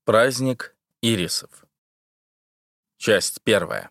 Праздник ирисов. Часть 1.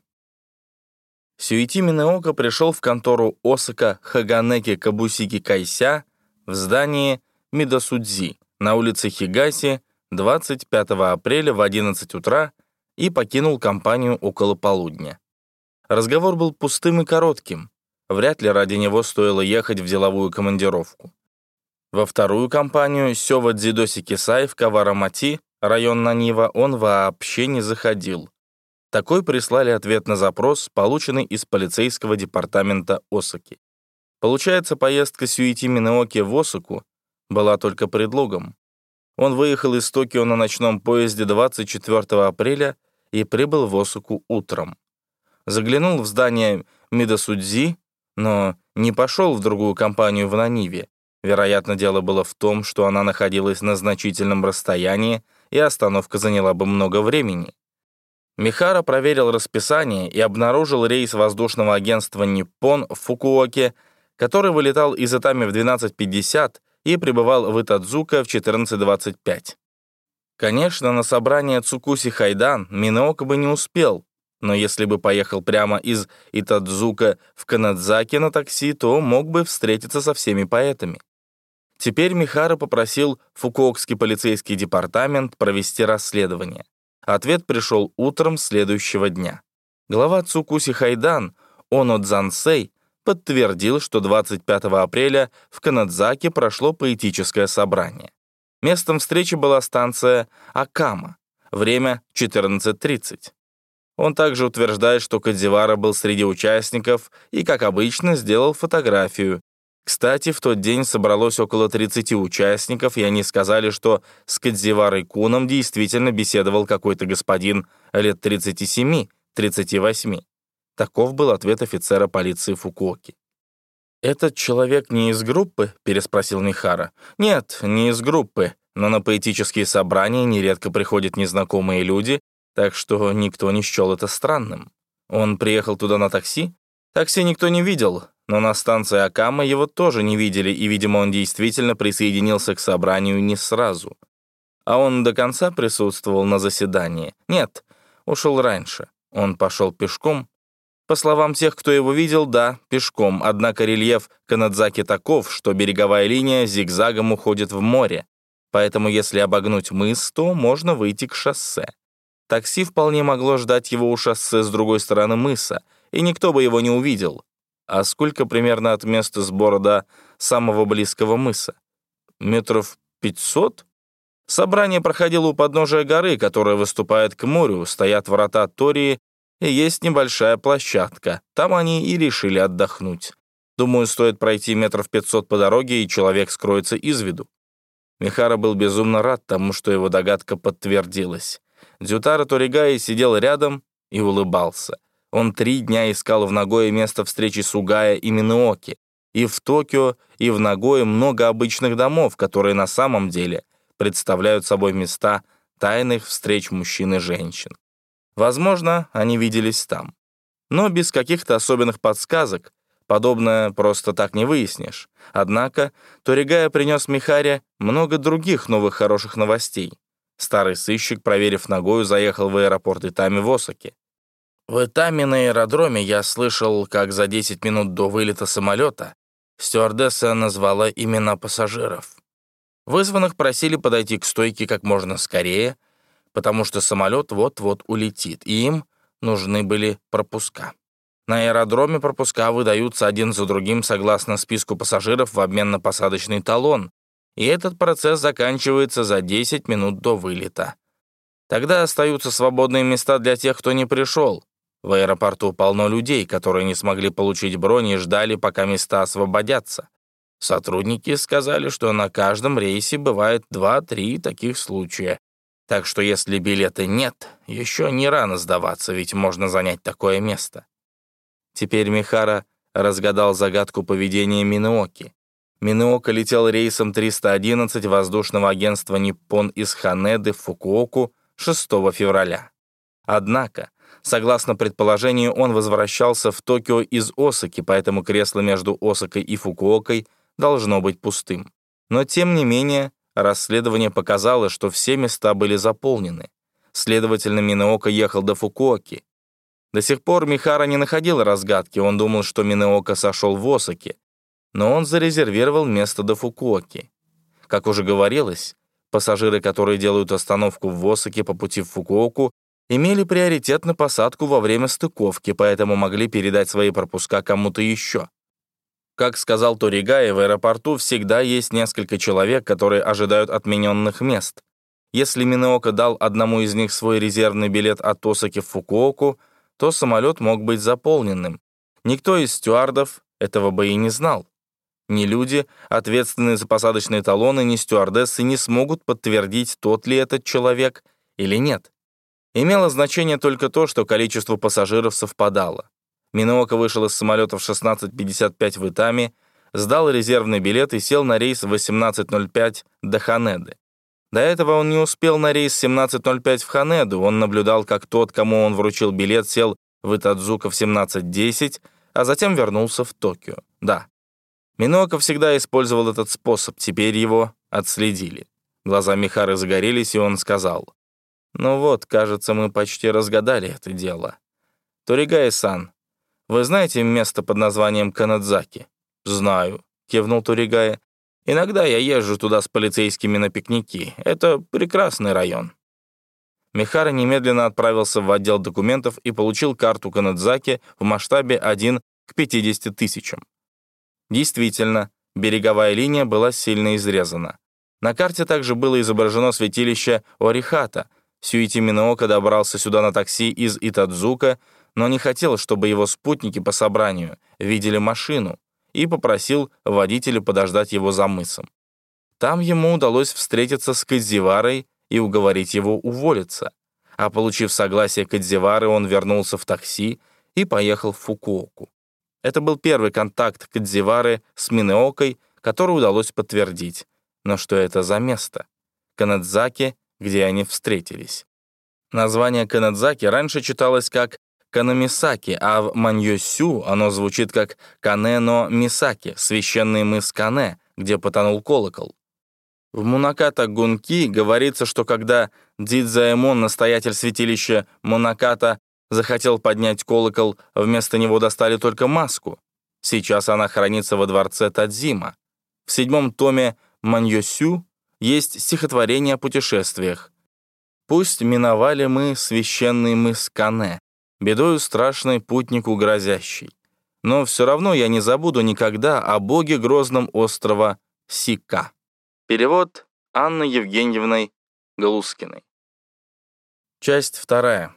Сюити Минеока пришел в контору Осака Хаганеки Кабусики Кайся в здании Мидосудзи на улице Хигаси 25 апреля в 11 утра и покинул компанию около полудня. Разговор был пустым и коротким. Вряд ли ради него стоило ехать в деловую командировку. Во вторую компанию Сёва Дзидоси Кисай в Каварамати, район Нанива, он вообще не заходил. Такой прислали ответ на запрос, полученный из полицейского департамента Осаки. Получается, поездка Сюити Минеоки в Осаку была только предлогом. Он выехал из Токио на ночном поезде 24 апреля и прибыл в Осаку утром. Заглянул в здание Мидосудзи, но не пошел в другую компанию в Наниве. Вероятно, дело было в том, что она находилась на значительном расстоянии, и остановка заняла бы много времени. Михара проверил расписание и обнаружил рейс воздушного агентства «Ниппон» в Фукуоке, который вылетал из Итами в 12:50 и прибывал в Итадзука в 14:25. Конечно, на собрание Цукуси Хайдан Минеока бы не успел, но если бы поехал прямо из Итадзука в Канэдзаки на такси, то мог бы встретиться со всеми поэтами. Теперь Михара попросил Фукуокский полицейский департамент провести расследование. Ответ пришел утром следующего дня. Глава Цукуси Хайдан, Оно Дзансей, подтвердил, что 25 апреля в Канэдзаке прошло поэтическое собрание. Местом встречи была станция Акама, время 14:30. Он также утверждает, что Кадзивара был среди участников и, как обычно, сделал фотографию. Кстати, в тот день собралось около 30 участников, и они сказали, что с Кадзиварой Куном действительно беседовал какой-то господин лет 37-38. Таков был ответ офицера полиции Фукуоки. «Этот человек не из группы?» — переспросил Михара. «Нет, не из группы, но на поэтические собрания нередко приходят незнакомые люди, так что никто не счел это странным. Он приехал туда на такси? Такси никто не видел, но на станции Акама его тоже не видели, и, видимо, он действительно присоединился к собранию не сразу. А он до конца присутствовал на заседании? Нет, ушел раньше. Он пошел пешком? По словам тех, кто его видел, да, пешком, однако рельеф Канэдзаки таков, что береговая линия зигзагом уходит в море, поэтому если обогнуть мыс, то можно выйти к шоссе. Такси вполне могло ждать его у шоссе с другой стороны мыса, и никто бы его не увидел. А сколько примерно от места сбора до самого близкого мыса? Метров 500? Собрание проходило у подножия горы, которая выступает к морю, стоят врата Тории, и есть небольшая площадка. Там они и решили отдохнуть. Думаю, стоит пройти метров 500 по дороге, и человек скроется из виду. Михара был безумно рад тому, что его догадка подтвердилась. Дзютара Торигаи сидел рядом и улыбался. Он 3 дня искал в Нагое место встречи Сугая и Минеоки. И в Токио, и в Нагое много обычных домов, которые на самом деле представляют собой места тайных встреч мужчин и женщин. Возможно, они виделись там. Но без каких-то особенных подсказок подобное просто так не выяснишь. Однако Торигая принес Михаре много других новых хороших новостей. Старый сыщик, проверив Нагою, заехал в аэропорт Итами в Осаке. В Итами на аэродроме я слышал, как за 10 минут до вылета самолета стюардесса назвала имена пассажиров. Вызванных просили подойти к стойке как можно скорее, потому что самолет вот-вот улетит, и им нужны были пропуска. На аэродроме пропуска выдаются один за другим согласно списку пассажиров в обмен на посадочный талон, и этот процесс заканчивается за 10 минут до вылета. Тогда остаются свободные места для тех, кто не пришел. В аэропорту полно людей, которые не смогли получить бронь и ждали, пока места освободятся. Сотрудники сказали, что на каждом рейсе бывает 2-3 таких случая. Так что если билета нет, еще не рано сдаваться, ведь можно занять такое место. Теперь Михара разгадал загадку поведения Минеоки. Минеока летел рейсом 311 воздушного агентства «Ниппон» из Ханеды в Фукуоку 6 февраля. Однако, согласно предположению, он возвращался в Токио из Осаки, поэтому кресло между Осакой и Фукуокой должно быть пустым. Но, тем не менее, Расследование показало, что все места были заполнены. Следовательно, Минеока ехал до Фукуоки. До сих пор Михара не находил разгадки, он думал, что Минеока сошел в Осаке, но он зарезервировал место до Фукуоки. Как уже говорилось, пассажиры, которые делают остановку в Осаке по пути в Фукуоку, имели приоритет на посадку во время стыковки, поэтому могли передать свои пропуска кому-то еще. Как сказал Торигай, в аэропорту всегда есть несколько человек, которые ожидают отмененных мест. Если Минеока дал одному из них свой резервный билет от Осаки в Фукуоку, то самолет мог быть заполненным. Никто из стюардов этого бы и не знал. Ни люди, ответственные за посадочные талоны, ни стюардессы не смогут подтвердить, тот ли этот человек или нет. Имело значение только то, что количество пассажиров совпадало. Минеока вышел из самолета в 16:55 в Итами, сдал резервный билет и сел на рейс в 18:05 до Ханеды. До этого он не успел на рейс 17:05 в Ханеду. Он наблюдал, как тот, кому он вручил билет, сел в Итадзука в 17:10, а затем вернулся в Токио. Да, Минеока всегда использовал этот способ, теперь его отследили. Глаза Михары загорелись, и он сказал: «Ну вот, кажется, мы почти разгадали это дело. Торигай-сан, вы знаете место под названием Канэдзаки?» «Знаю», — кивнул Торигай. «Иногда я езжу туда с полицейскими на пикники. Это прекрасный район». Михара немедленно отправился в отдел документов и получил карту Канэдзаки в масштабе 1 к 50 тысячам. Действительно, береговая линия была сильно изрезана. На карте также было изображено святилище Орихата. Сюити Минеока добрался сюда на такси из Итадзука, но не хотел, чтобы его спутники по собранию видели машину, и попросил водителя подождать его за мысом. Там ему удалось встретиться с Кадзиварой и уговорить его уволиться. А получив согласие Кадзивары, он вернулся в такси и поехал в Фукуоку. Это был первый контакт Кадзивары с Минеокой, который удалось подтвердить. Но что это за место? Канэдзаки, где они встретились. Название Канэдзаки раньше читалось как Канэмисаки, а в Маньёсю оно звучит как Канэ-но-Мисаки, священный мыс Канэ, где потонул колокол. В Мунаката-гунки говорится, что когда Дидзаэмон, настоятель святилища Мунаката, захотел поднять колокол, вместо него достали только маску. Сейчас она хранится во дворце Тадзима. В 7-м томе Маньёсю есть стихотворение о путешествиях. «Пусть миновали мы священный мыс Канэ, бедою страшной путнику грозящий. Но все равно я не забуду никогда о боге грозном острова Сика». Перевод Анны Евгеньевны Галускиной. Часть 2.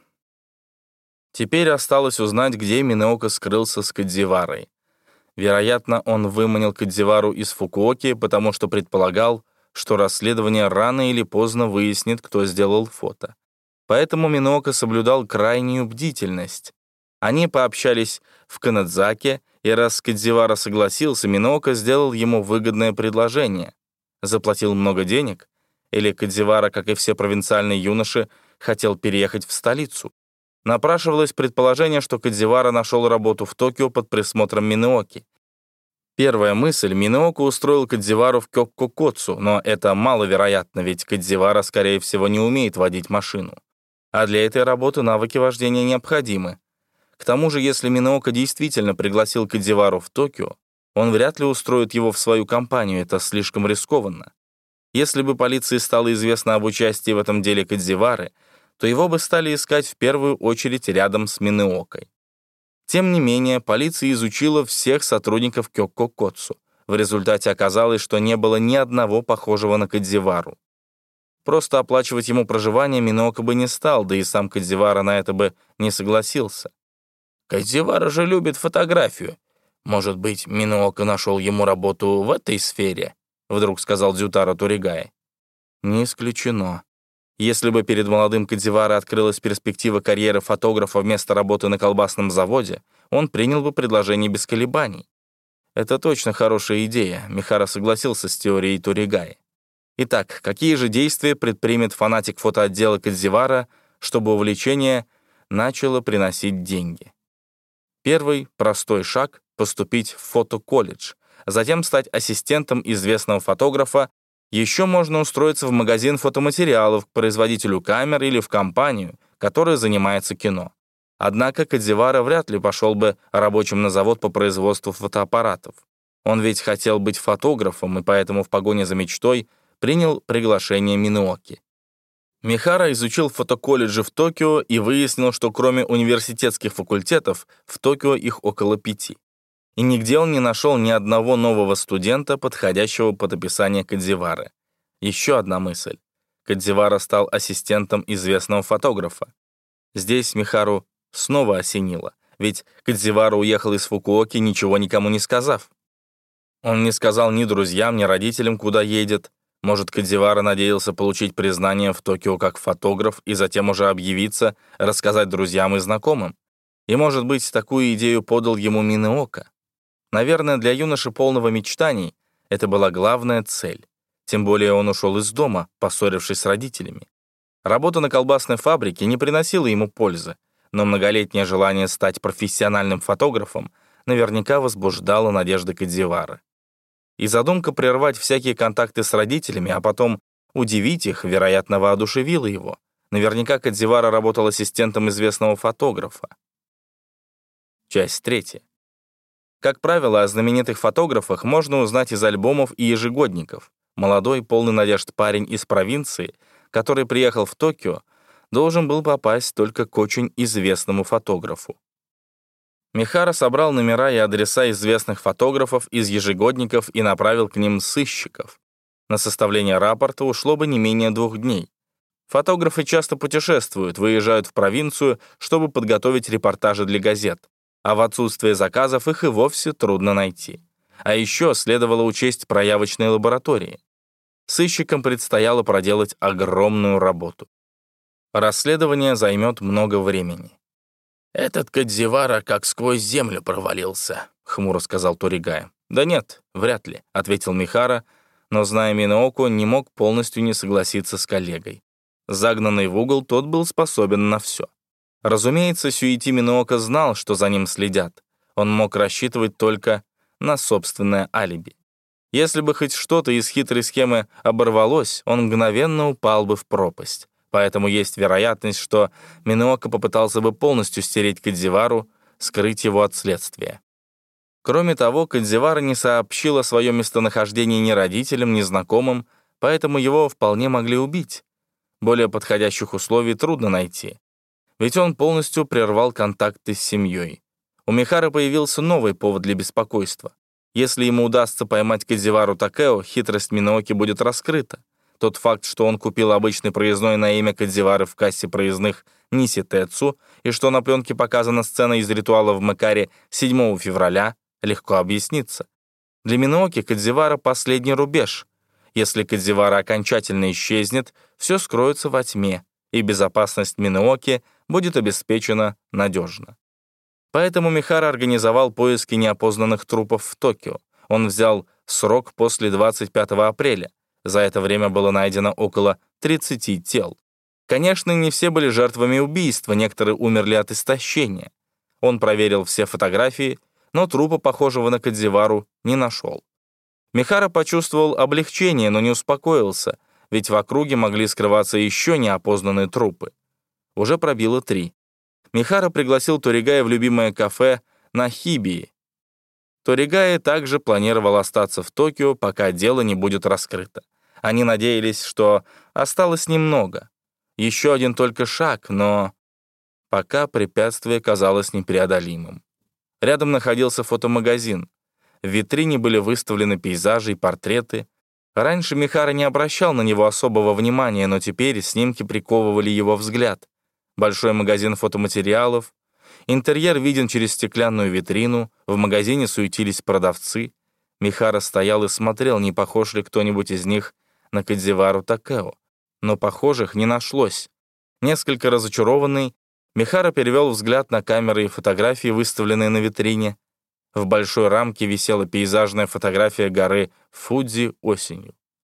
Теперь осталось узнать, где Минеока скрылся с Кадзиварой. Вероятно, он выманил Кадзивару из Фукуоки, потому что предполагал, что расследование рано или поздно выяснит, кто сделал фото. Поэтому Минеока соблюдал крайнюю бдительность. Они пообщались в Канэдзаке, и раз Кадзивара согласился, Минеока сделал ему выгодное предложение. Заплатил много денег, или Кадзивара, как и все провинциальные юноши, хотел переехать в столицу. Напрашивалось предположение, что Кадзивара нашел работу в Токио под присмотром Минеоки. Первая мысль — Минеока устроил Кадзивару в Кёккокоцу, но это маловероятно, ведь Кадзивара, скорее всего, не умеет водить машину. А для этой работы навыки вождения необходимы. К тому же, если Минеока действительно пригласил Кадзивару в Токио, он вряд ли устроит его в свою компанию, это слишком рискованно. Если бы полиции стало известно об участии в этом деле Кадзивары, то его бы стали искать в первую очередь рядом с Минеокой. Тем не менее, полиция изучила всех сотрудников Кёккокоцу. В результате оказалось, что не было ни одного похожего на Кадзивару. Просто оплачивать ему проживание Минеока бы не стал, да и сам Кадзивара на это бы не согласился. «Кадзивара же любит фотографию. Может быть, Минеока нашел ему работу в этой сфере?» — вдруг сказал Дзютара Торигай. «Не исключено. Если бы перед молодым Кадзивара открылась перспектива карьеры фотографа вместо работы на колбасном заводе, он принял бы предложение без колебаний. Это точно хорошая идея», — Михара согласился с теорией Торигай. Итак, какие же действия предпримет фанатик фотоотдела Кадзивара, чтобы увлечение начало приносить деньги? Первый простой шаг — поступить в фотоколледж, затем стать ассистентом известного фотографа Еще можно устроиться в магазин фотоматериалов к производителю камер или в компанию, которая занимается кино. Однако Кадзивара вряд ли пошел бы рабочим на завод по производству фотоаппаратов. Он ведь хотел быть фотографом, и поэтому в погоне за мечтой принял приглашение Минеоки. Михара изучил фотоколледжи в Токио и выяснил, что кроме университетских факультетов, в Токио их около 5. И нигде он не нашел ни одного нового студента, подходящего под описание Кадзивары. Еще одна мысль. Кадзивара стал ассистентом известного фотографа. Здесь Михару снова осенило, ведь Кадзивара уехал из Фукуоки, ничего никому не сказав. Он не сказал ни друзьям, ни родителям, куда едет. Может, Кадзивара надеялся получить признание в Токио как фотограф и затем уже объявиться, рассказать друзьям и знакомым. И, может быть, такую идею подал ему Минеока. Наверное, для юноши полного мечтаний это была главная цель. Тем более он ушел из дома, поссорившись с родителями. Работа на колбасной фабрике не приносила ему пользы, но многолетнее желание стать профессиональным фотографом наверняка возбуждало надежды Кадзивары. И задумка прервать всякие контакты с родителями, а потом удивить их, вероятно, воодушевила его. Наверняка Кадзивара работал ассистентом известного фотографа. Часть 3. Как правило, о знаменитых фотографах можно узнать из альбомов и ежегодников. Молодой, полный надежд парень из провинции, который приехал в Токио, должен был попасть только к очень известному фотографу. Михара собрал номера и адреса известных фотографов из ежегодников и направил к ним сыщиков. На составление рапорта ушло бы не менее 2 дней. Фотографы часто путешествуют, выезжают в провинцию, чтобы подготовить репортажи для газет, а в отсутствие заказов их и вовсе трудно найти. А еще следовало учесть проявочные лаборатории. Сыщикам предстояло проделать огромную работу. Расследование займет много времени. «Этот Кадзивара как сквозь землю провалился», — хмуро сказал Торигая. «Да нет, вряд ли», — ответил Михара, но, зная Минеоку, не мог полностью не согласиться с коллегой. Загнанный в угол, тот был способен на все. Разумеется, Сюити Минеока знал, что за ним следят. Он мог рассчитывать только на собственное алиби. Если бы хоть что-то из хитрой схемы оборвалось, он мгновенно упал бы в пропасть. Поэтому есть вероятность, что Минеока попытался бы полностью стереть Кадзивару, скрыть его от следствия. Кроме того, Кадзивара не сообщил о своем местонахождении ни родителям, ни знакомым, поэтому его вполне могли убить. Более подходящих условий трудно найти. Ведь он полностью прервал контакты с семьей. У Михары появился новый повод для беспокойства. Если ему удастся поймать Кадзивару Такео, хитрость Минеоки будет раскрыта. Тот факт, что он купил обычный проездной на имя Кадзивары в кассе проездных Ниситэцу и что на пленке показана сцена из ритуала в Мэкаре 7 февраля, легко объяснится. Для Минеоки Кадзивара — последний рубеж. Если Кадзивара окончательно исчезнет, все скроется во тьме, и безопасность Минеоки будет обеспечена надежно. Поэтому Михара организовал поиски неопознанных трупов в Токио. Он взял срок после 25 апреля. За это время было найдено около 30 тел. Конечно, не все были жертвами убийства, некоторые умерли от истощения. Он проверил все фотографии, но трупа, похожего на Кадзивару, не нашел. Михара почувствовал облегчение, но не успокоился, ведь в округе могли скрываться еще неопознанные трупы. Уже пробило 3. Михара пригласил Торигая в любимое кафе на Хибии. Торигая также планировал остаться в Токио, пока дело не будет раскрыто. Они надеялись, что осталось немного. Еще один только шаг, но пока препятствие казалось непреодолимым. Рядом находился фотомагазин. В витрине были выставлены пейзажи и портреты. Раньше Михара не обращал на него особого внимания, но теперь снимки приковывали его взгляд. Большой магазин фотоматериалов. Интерьер виден через стеклянную витрину. В магазине суетились продавцы. Михара стоял и смотрел, не похож ли кто-нибудь из них на Кадзивару Такео. Но похожих не нашлось. Несколько разочарованный, Михара перевел взгляд на камеры и фотографии, выставленные на витрине. В большой рамке висела пейзажная фотография горы Фудзи осенью.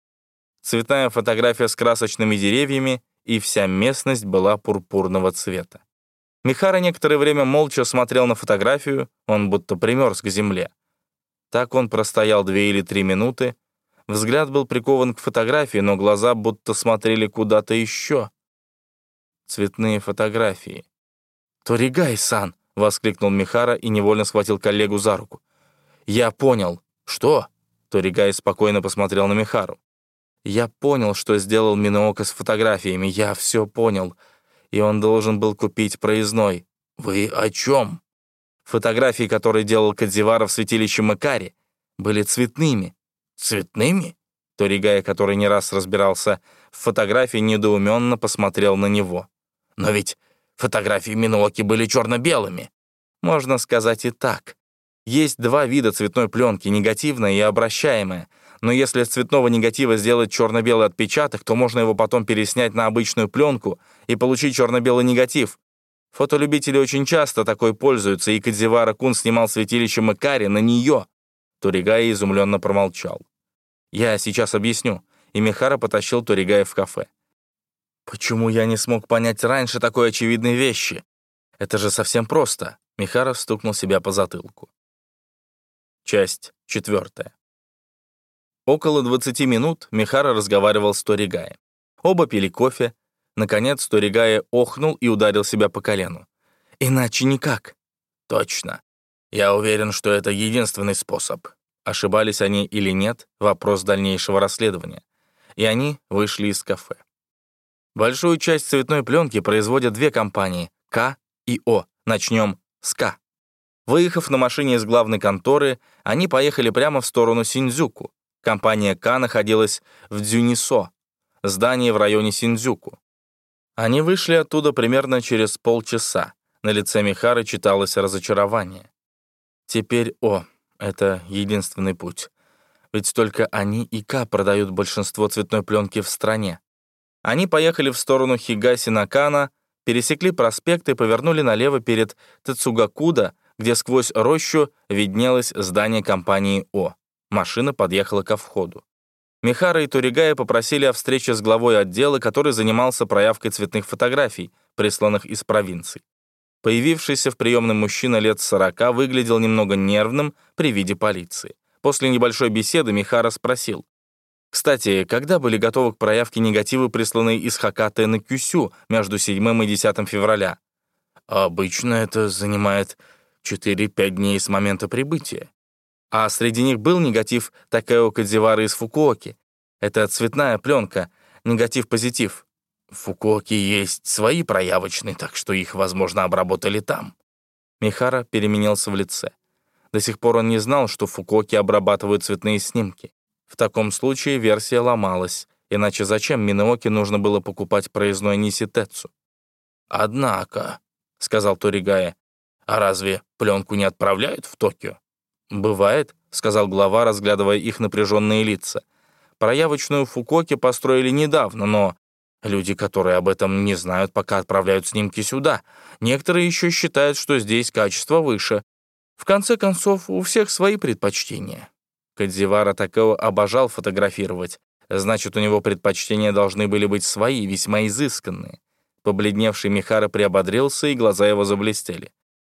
Цветная фотография с красочными деревьями, и вся местность была пурпурного цвета. Михара некоторое время молча смотрел на фотографию, он будто примерз к земле. Так он простоял 2 или 3 минуты. Взгляд был прикован к фотографии, но глаза будто смотрели куда-то еще. Цветные фотографии. «Торигай-сан!» — воскликнул Михара и невольно схватил коллегу за руку. «Я понял». «Что?» — Торигай спокойно посмотрел на Михару. «Я понял, что сделал Миноока с фотографиями. Я все понял. И он должен был купить проездной». «Вы о чем?» Фотографии, которые делал Кадзивара в святилище Макари, были цветными. «Цветными?» Торигай, который не раз разбирался в фотографии, недоуменно посмотрел на него. «Но ведь фотографии Минооки были черно-белыми». Можно сказать и так. Есть два вида цветной пленки, негативная и обращаемая. Но если с цветного негатива сделать черно-белый отпечаток, то можно его потом переснять на обычную пленку и получить черно-белый негатив. Фотолюбители очень часто такой пользуются, и Кадзивара-кун снимал святилище Макари на нее. Торигай изумленно промолчал. «Я сейчас объясню», и Михара потащил Торигая в кафе. «Почему я не смог понять раньше такой очевидной вещи? Это же совсем просто», — Михара стукнул себя по затылку. Часть 4. Около 20 минут Михара разговаривал с Торигаем. Оба пили кофе. Наконец Торигай охнул и ударил себя по колену. «Иначе никак». «Точно. Я уверен, что это единственный способ». Ошибались они или нет — вопрос дальнейшего расследования. И они вышли из кафе. Большую часть цветной пленки производят две компании — К и О. Начнем с К. Выехав на машине из главной конторы, они поехали прямо в сторону Синдзюку. Компания К находилась в Дзюнисо, здании в районе Синдзюку. Они вышли оттуда примерно через полчаса. На лице Михары читалось разочарование. Теперь О. Это единственный путь. Ведь только они и К продают большинство цветной пленки в стране. Они поехали в сторону Хигаси-Накана, пересекли проспект и повернули налево перед Тацугакуда, где сквозь рощу виднелось здание компании О. Машина подъехала ко входу. Михара и Торигая попросили о встрече с главой отдела, который занимался проявкой цветных фотографий, присланных из провинций. Появившийся в приемной мужчина лет 40 выглядел немного нервным при виде полиции. После небольшой беседы Михара спросил: «Кстати, когда были готовы к проявке негативы, присланные из Хакате на Кюсю между 7 и 10 февраля?» «Обычно это занимает 4-5 дней с момента прибытия». «А среди них был негатив Такео Кадзивары из Фукуоки? Это цветная пленка, негатив-позитив». «В Фукуоке есть свои проявочные, так что их, возможно, обработали там». Михара переменился в лице. До сих пор он не знал, что в Фукуоке обрабатывают цветные снимки. В таком случае версия ломалась, иначе зачем Минооки нужно было покупать проездной Ниситэцу? «Однако», — сказал Торигая, — «а разве пленку не отправляют в Токио?» «Бывает», — сказал глава, разглядывая их напряженные лица. «Проявочную в Фукуоке построили недавно, но люди, которые об этом не знают, пока отправляют снимки сюда. Некоторые еще считают, что здесь качество выше. В конце концов, у всех свои предпочтения». Кадзивара Такео обожал фотографировать. Значит, у него предпочтения должны были быть свои, весьма изысканные. Побледневший Михара приободрился, и глаза его заблестели.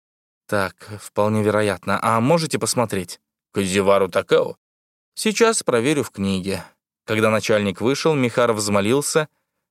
«Так, вполне вероятно. А можете посмотреть?» «Кадзивару Такео?» «Сейчас проверю в книге». Когда начальник вышел, Михара взмолился.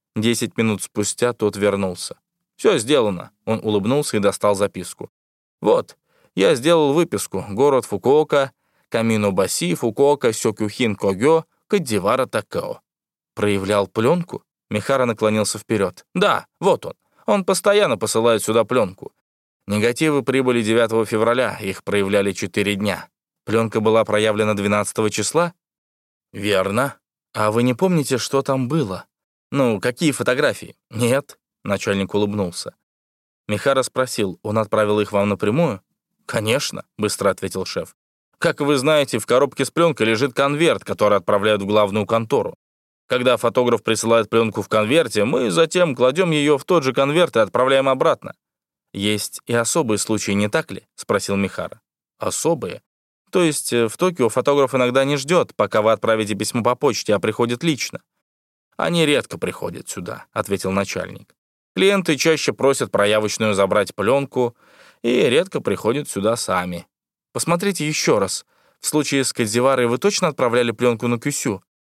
10 минут спустя тот вернулся. «Все сделано». Он улыбнулся и достал записку. «Вот, я сделал выписку. Город Фукуока, Каминобаси, Фукуока, Сёкюхин Когё, Кадзивара Такео». «Проявлял пленку?» Михара наклонился вперед. «Да, вот он. Он постоянно посылает сюда пленку. Негативы прибыли 9 февраля, их проявляли 4 дня. Пленка была проявлена 12 числа?» «Верно. А вы не помните, что там было? Ну, какие фотографии?» «Нет», — начальник улыбнулся. Михара спросил: «Он отправил их вам напрямую?» «Конечно», — быстро ответил шеф. «Как вы знаете, в коробке с пленкой лежит конверт, который отправляют в главную контору. Когда фотограф присылает пленку в конверте, мы затем кладем ее в тот же конверт и отправляем обратно». «Есть и особые случаи, не так ли?» — спросил Михара. «Особые? То есть в Токио фотограф иногда не ждет, пока вы отправите письмо по почте, а приходит лично?» «Они редко приходят сюда», — ответил начальник. «Клиенты чаще просят проявочную забрать пленку и редко приходят сюда сами. Посмотрите еще раз. В случае с Кадзиварой вы точно отправляли пленку на Кюсю?»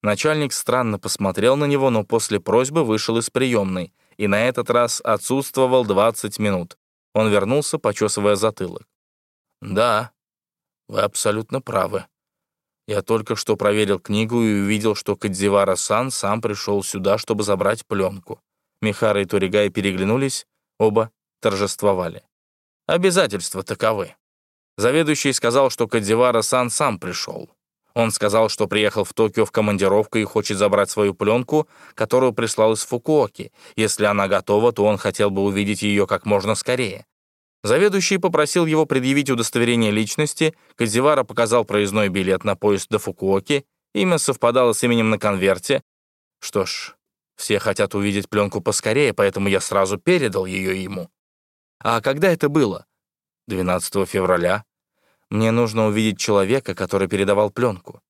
Начальник странно посмотрел на него, но после просьбы вышел из приемной, и на этот раз отсутствовал 20 минут. Он вернулся, почесывая затылок. «Да, вы абсолютно правы. Я только что проверил книгу и увидел, что Кадзивара-сан сам пришел сюда, чтобы забрать пленку». Михара и Торигай переглянулись, оба торжествовали. «Обязательства таковы. Заведующий сказал, что Кадзивара-сан сам пришел. Он сказал, что приехал в Токио в командировку и хочет забрать свою пленку, которую прислал из Фукуоки. Если она готова, то он хотел бы увидеть ее как можно скорее. Заведующий попросил его предъявить удостоверение личности, Кадзивара показал проездной билет на поезд до Фукуоки, имя совпадало с именем на конверте. Что ж, все хотят увидеть пленку поскорее, поэтому я сразу передал ее ему. А когда это было? 12 февраля. Мне нужно увидеть человека, который передавал пленку.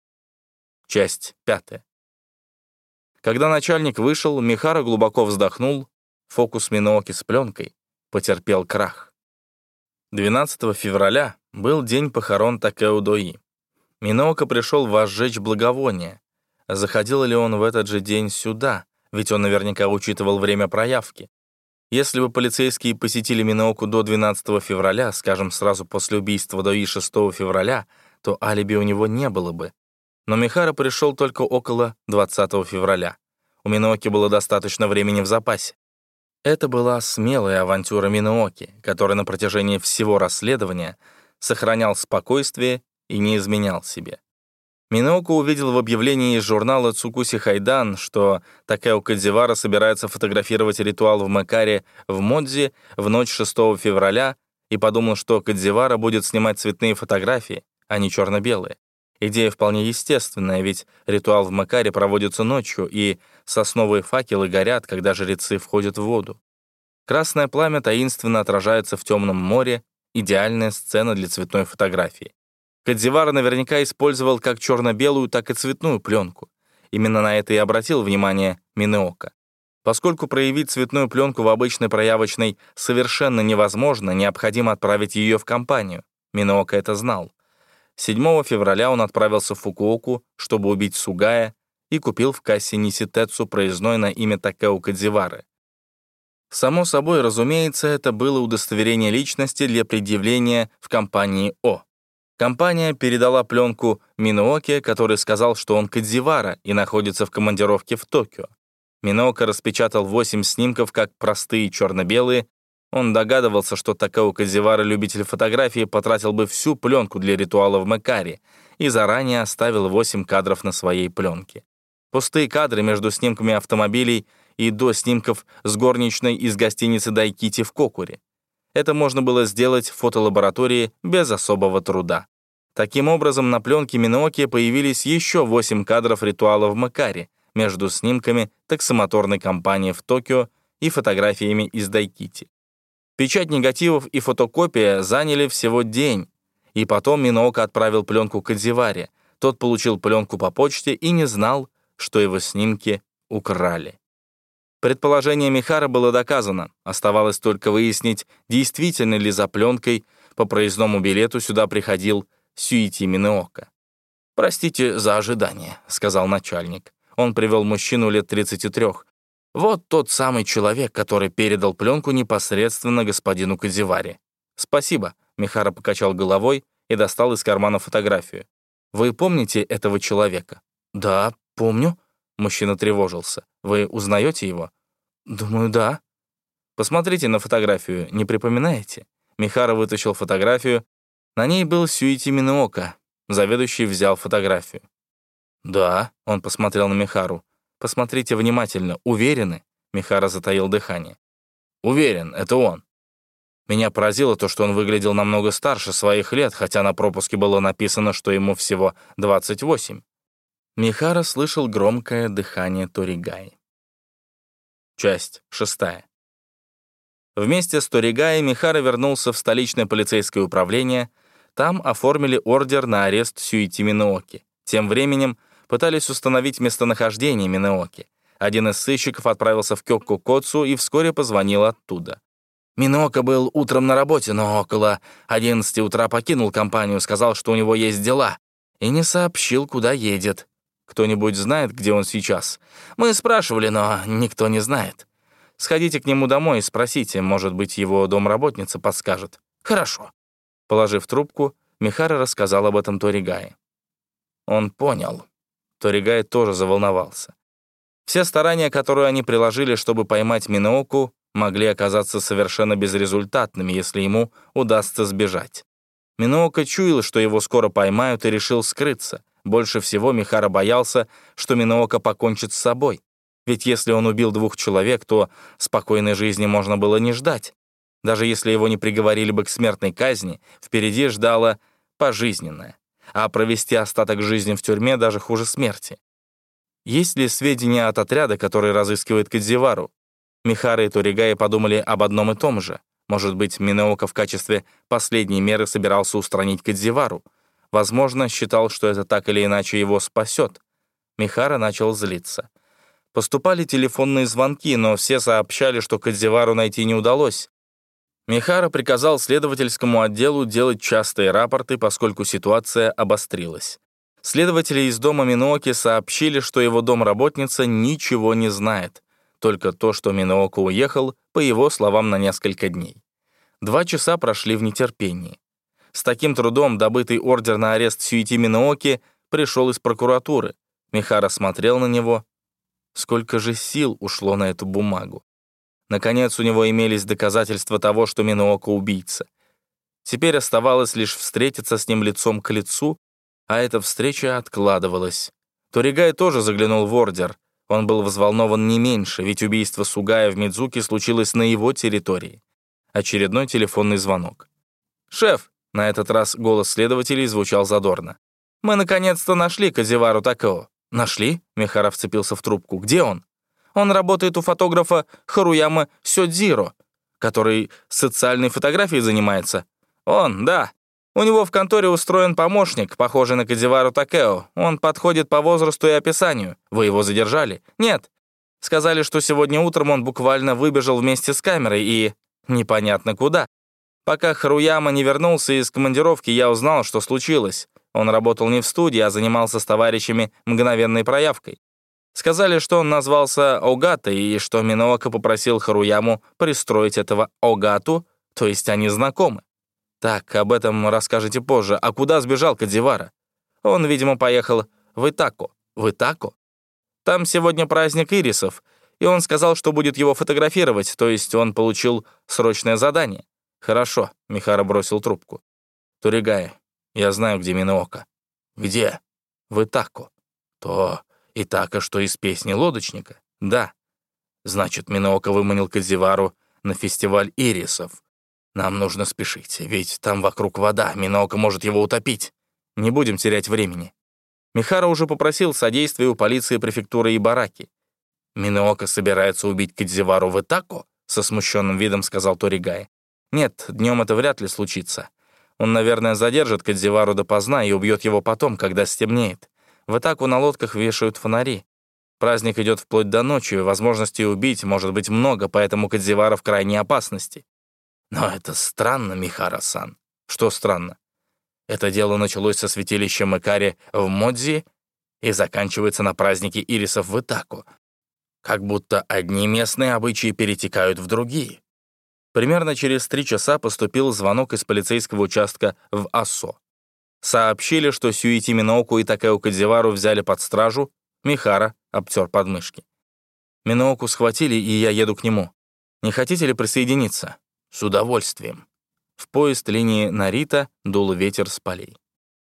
Часть 5. Когда начальник вышел, Михара глубоко вздохнул. Фокус Минооки с пленкой потерпел крах. 12 февраля был день похорон Такео Дои. Миноока пришел возжечь благовония. Заходил ли он в этот же день сюда, ведь он наверняка учитывал время проявки. Если бы полицейские посетили Минооку до 12 февраля, скажем, сразу после убийства Дои 6 февраля, то алиби у него не было бы. Но Михара пришел только около 20 февраля. У Минооки было достаточно времени в запасе. Это была смелая авантюра Минооки, который на протяжении всего расследования сохранял спокойствие и не изменял себе. Миноока увидел в объявлении из журнала «Цукуси Хайдан», что Такео Кадзивара собирается фотографировать ритуал в Мэкаре в Модзи в ночь 6 февраля и подумал, что Кадзивара будет снимать цветные фотографии, а не черно-белые. Идея вполне естественная, ведь ритуал в Мэкаре проводится ночью, и сосновые факелы горят, когда жрецы входят в воду. Красное пламя таинственно отражается в темном море, идеальная сцена для цветной фотографии. Кадзивара наверняка использовал как черно-белую, так и цветную пленку. Именно на это и обратил внимание Миноока. Поскольку проявить цветную пленку в обычной проявочной совершенно невозможно, необходимо отправить ее в компанию. Миноока это знал. 7 февраля он отправился в Фукуоку, чтобы убить Сугая, и купил в кассе Ниситэцу проездной на имя Такео Кадзивары. Само собой, разумеется, это было удостоверение личности для предъявления в компании О. Компания передала пленку Минооке, который сказал, что он Кадзивара и находится в командировке в Токио. Миноока распечатал 8 снимков как простые черно-белые. Он догадывался, что Такео Кадзивара, любитель фотографии, потратил бы всю пленку для ритуала в Мэкаре и заранее оставил 8 кадров на своей пленке. Пустые кадры между снимками автомобилей и до снимков с горничной из гостиницы Дайкити в Кокуре. Это можно было сделать в фотолаборатории без особого труда. Таким образом, на пленке Минооки появились еще 8 кадров ритуала в Мэкаре между снимками таксомоторной компании в Токио и фотографиями из Дайкити. Печать негативов и фотокопия заняли всего день, и потом Миноока отправил пленку Кадзиваре. Тот получил пленку по почте и не знал, что его снимки украли. Предположение Михара было доказано. Оставалось только выяснить, действительно ли за пленкой по проездному билету сюда приходил Сюити Миноока. «Простите за ожидание», — сказал начальник. Он привел мужчину лет 33. «Вот тот самый человек, который передал пленку непосредственно господину Кадзиваре». «Спасибо», — Михара покачал головой и достал из кармана фотографию. «Вы помните этого человека?» «Да, помню». Мужчина тревожился. «Вы узнаете его?» «Думаю, да». «Посмотрите на фотографию, не припоминаете?» Михара вытащил фотографию. На ней был Сюити Миноока. Заведующий взял фотографию. «Да», — он посмотрел на Михару. «Посмотрите внимательно. Уверены?» Михара затаил дыхание. «Уверен, это он». Меня поразило то, что он выглядел намного старше своих лет, хотя на пропуске было написано, что ему всего 28. Михара слышал громкое дыхание Торигаи. Часть 6. Вместе с Торигаи Михара вернулся в столичное полицейское управление. Там оформили ордер на арест Сюити Минооки. Тем временем пытались установить местонахождение Минооки. Один из сыщиков отправился в Кёкку-Коцу и вскоре позвонил оттуда. Миноока был утром на работе, но около 11 утра покинул компанию, сказал, что у него есть дела, и не сообщил, куда едет. Кто-нибудь знает, где он сейчас? Мы спрашивали, но никто не знает. Сходите к нему домой и спросите, может быть, его домработница подскажет. Хорошо. Положив трубку, Михара рассказал об этом Торигае. Он понял. Торигай тоже заволновался. Все старания, которые они приложили, чтобы поймать Минооку, могли оказаться совершенно безрезультатными, если ему удастся сбежать. Миноока чуял, что его скоро поймают, и решил скрыться. Больше всего Михара боялся, что Миноока покончит с собой. Ведь если он убил 2 человек, то спокойной жизни можно было не ждать. Даже если его не приговорили бы к смертной казни, впереди ждало пожизненное. А провести остаток жизни в тюрьме даже хуже смерти. Есть ли сведения от отряда, который разыскивает Кадзивару? Михара и Торигай подумали об одном и том же. Может быть, Миноока в качестве последней меры собирался устранить Кадзивару. Возможно, считал, что это так или иначе его спасет. Михара начал злиться. Поступали телефонные звонки, но все сообщали, что Кадзивару найти не удалось. Михара приказал следовательскому отделу делать частые рапорты, поскольку ситуация обострилась. Следователи из дома Минооки сообщили, что его домработница ничего не знает. Только то, что Миноока уехал, по его словам, на несколько дней. 2 часа прошли в нетерпении. С таким трудом добытый ордер на арест Сюити Минооки пришел из прокуратуры. Михара смотрел на него. Сколько же сил ушло на эту бумагу. Наконец, у него имелись доказательства того, что Миноока убийца. Теперь оставалось лишь встретиться с ним лицом к лицу, а эта встреча откладывалась. Торигай тоже заглянул в ордер. Он был взволнован не меньше, ведь убийство Сугая в Мидзуки случилось на его территории. Очередной телефонный звонок. «Шеф!» — на этот раз голос следователей звучал задорно. «Мы наконец-то нашли Кадзивару Такео». «Нашли?» — Михара вцепился в трубку. «Где он?» «Он работает у фотографа Харуяма Сёдзиро, который социальной фотографией занимается». «Он, да. У него в конторе устроен помощник, похожий на Кадзивару Такео. Он подходит по возрасту и описанию. Вы его задержали?» «Нет. Сказали, что сегодня утром он буквально выбежал вместе с камерой и... непонятно куда. Пока Харуяма не вернулся из командировки, я узнал, что случилось. Он работал не в студии, а занимался с товарищами мгновенной проявкой. Сказали, что он назвался Огата, и что Миноока попросил Харуяму пристроить этого Огату, то есть они знакомы. Так, об этом расскажете позже. А куда сбежал Кадзивара? Он, видимо, поехал в Итако. В Итако? Там сегодня праздник ирисов, и он сказал, что будет его фотографировать, то есть он получил срочное задание. Хорошо, Михара бросил трубку. Торигай, я знаю, где Миноока. Где? В Итако. То Итако, что из песни лодочника? Да. Значит, Миноока выманил Кадзивару на фестиваль ирисов. Нам нужно спешить, ведь там вокруг вода, Миноока может его утопить. Не будем терять времени. Михара уже попросил содействия у полиции префектуры Ибараки. Миноока собирается убить Кадзивару в Итако? Со смущенным видом сказал Торигай. Нет, днем это вряд ли случится. Он, наверное, задержит Кадзивару допоздна и убьет его потом, когда стемнеет. В Итаку на лодках вешают фонари. Праздник идет вплоть до ночи, возможностей убить может быть много, поэтому Кадзивара в крайней опасности. Но это странно, Михара-сан. Что странно? Это дело началось со святилища Икари в Модзи и заканчивается на празднике ирисов в Итаку. Как будто одни местные обычаи перетекают в другие. Примерно через 3 часа поступил звонок из полицейского участка в Ассо. Сообщили, что Сюити Минооку и Такео Кадзивару взяли под стражу. Михара обтер подмышки. Минооку схватили, и я еду к нему. Не хотите ли присоединиться? С удовольствием. В поезд линии Нарита дул ветер с полей.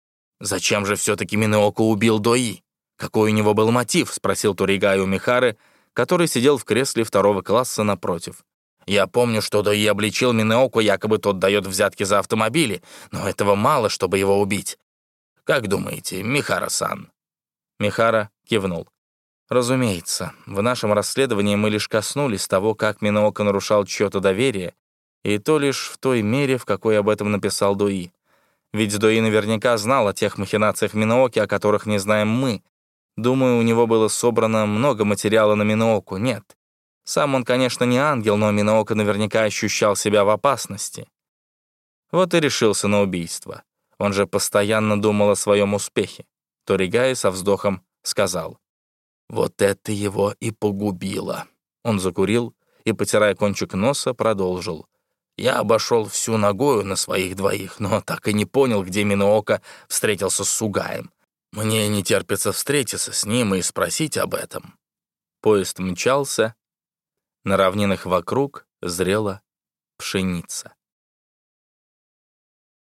«Зачем же все-таки Минооку убил Дои? Какой у него был мотив?» — спросил Торигай у Михары, который сидел в кресле 2-го класса напротив. «Я помню, что Дои обличил Минооку, якобы тот дает взятки за автомобили, но этого мало, чтобы его убить. Как думаете, Михара-сан?» Михара кивнул. «Разумеется, в нашем расследовании мы лишь коснулись того, как Миноока нарушал чьё-то доверие, и то лишь в той мере, в какой об этом написал Дои. Ведь Дои наверняка знал о тех махинациях Минооки, о которых не знаем мы. Думаю, у него было собрано много материала на Минооку. Нет. Сам он, конечно, не ангел, но Миноока наверняка ощущал себя в опасности. Вот и решился на убийство. Он же постоянно думал о своем успехе. Торигай со вздохом сказал: «Вот это его и погубило». Он закурил и, потирая кончик носа, продолжил: «Я обошел всю Нагою на своих двоих, но так и не понял, где Миноока встретился с Сугаем. Мне не терпится встретиться с ним и спросить об этом». Поезд мчался. На равнинах вокруг зрела пшеница.